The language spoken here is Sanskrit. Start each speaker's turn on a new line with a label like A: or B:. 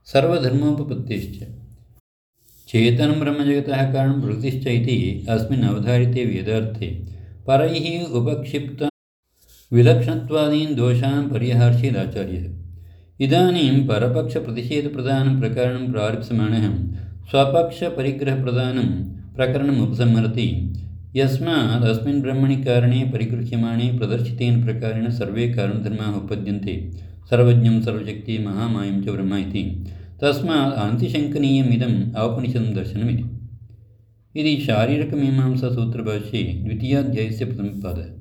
A: सर्वधर्मोपपत्तिश्च चेतनं ब्रह्मजगतः कारणं प्रकृतिश्च इति अस्मिन् अवधारिते वेदार्थे परैः उपक्षिप्त विलक्षणत्वादीन् दोषान् परिहर्षेदाचार्यः। इदानीं परपक्षप्रतिषेधप्रधानं प्रकरणं प्रारप्स्यमाणः स्वपक्षपरिग्रहप्रधानं प्रकरणम् उपसंहरति। यस्मात् अस्मिन् ब्रह्मणि कारणे परिगृह्यमाणे प्रदर्शितेन प्रकारेण सर्वे कारणधर्माः उपपद्यन्ते सर्वज्ञं सर्वशक्ति महामायं च ब्रह्म इति। तस्मात् अनतिशङ्कनीयमिदम् औपनिषदं दर्शनमिति। इति शारीरकमीमांसासूत्रभाष्ये द्वितीयाध्यायस्य प्रथमपादः।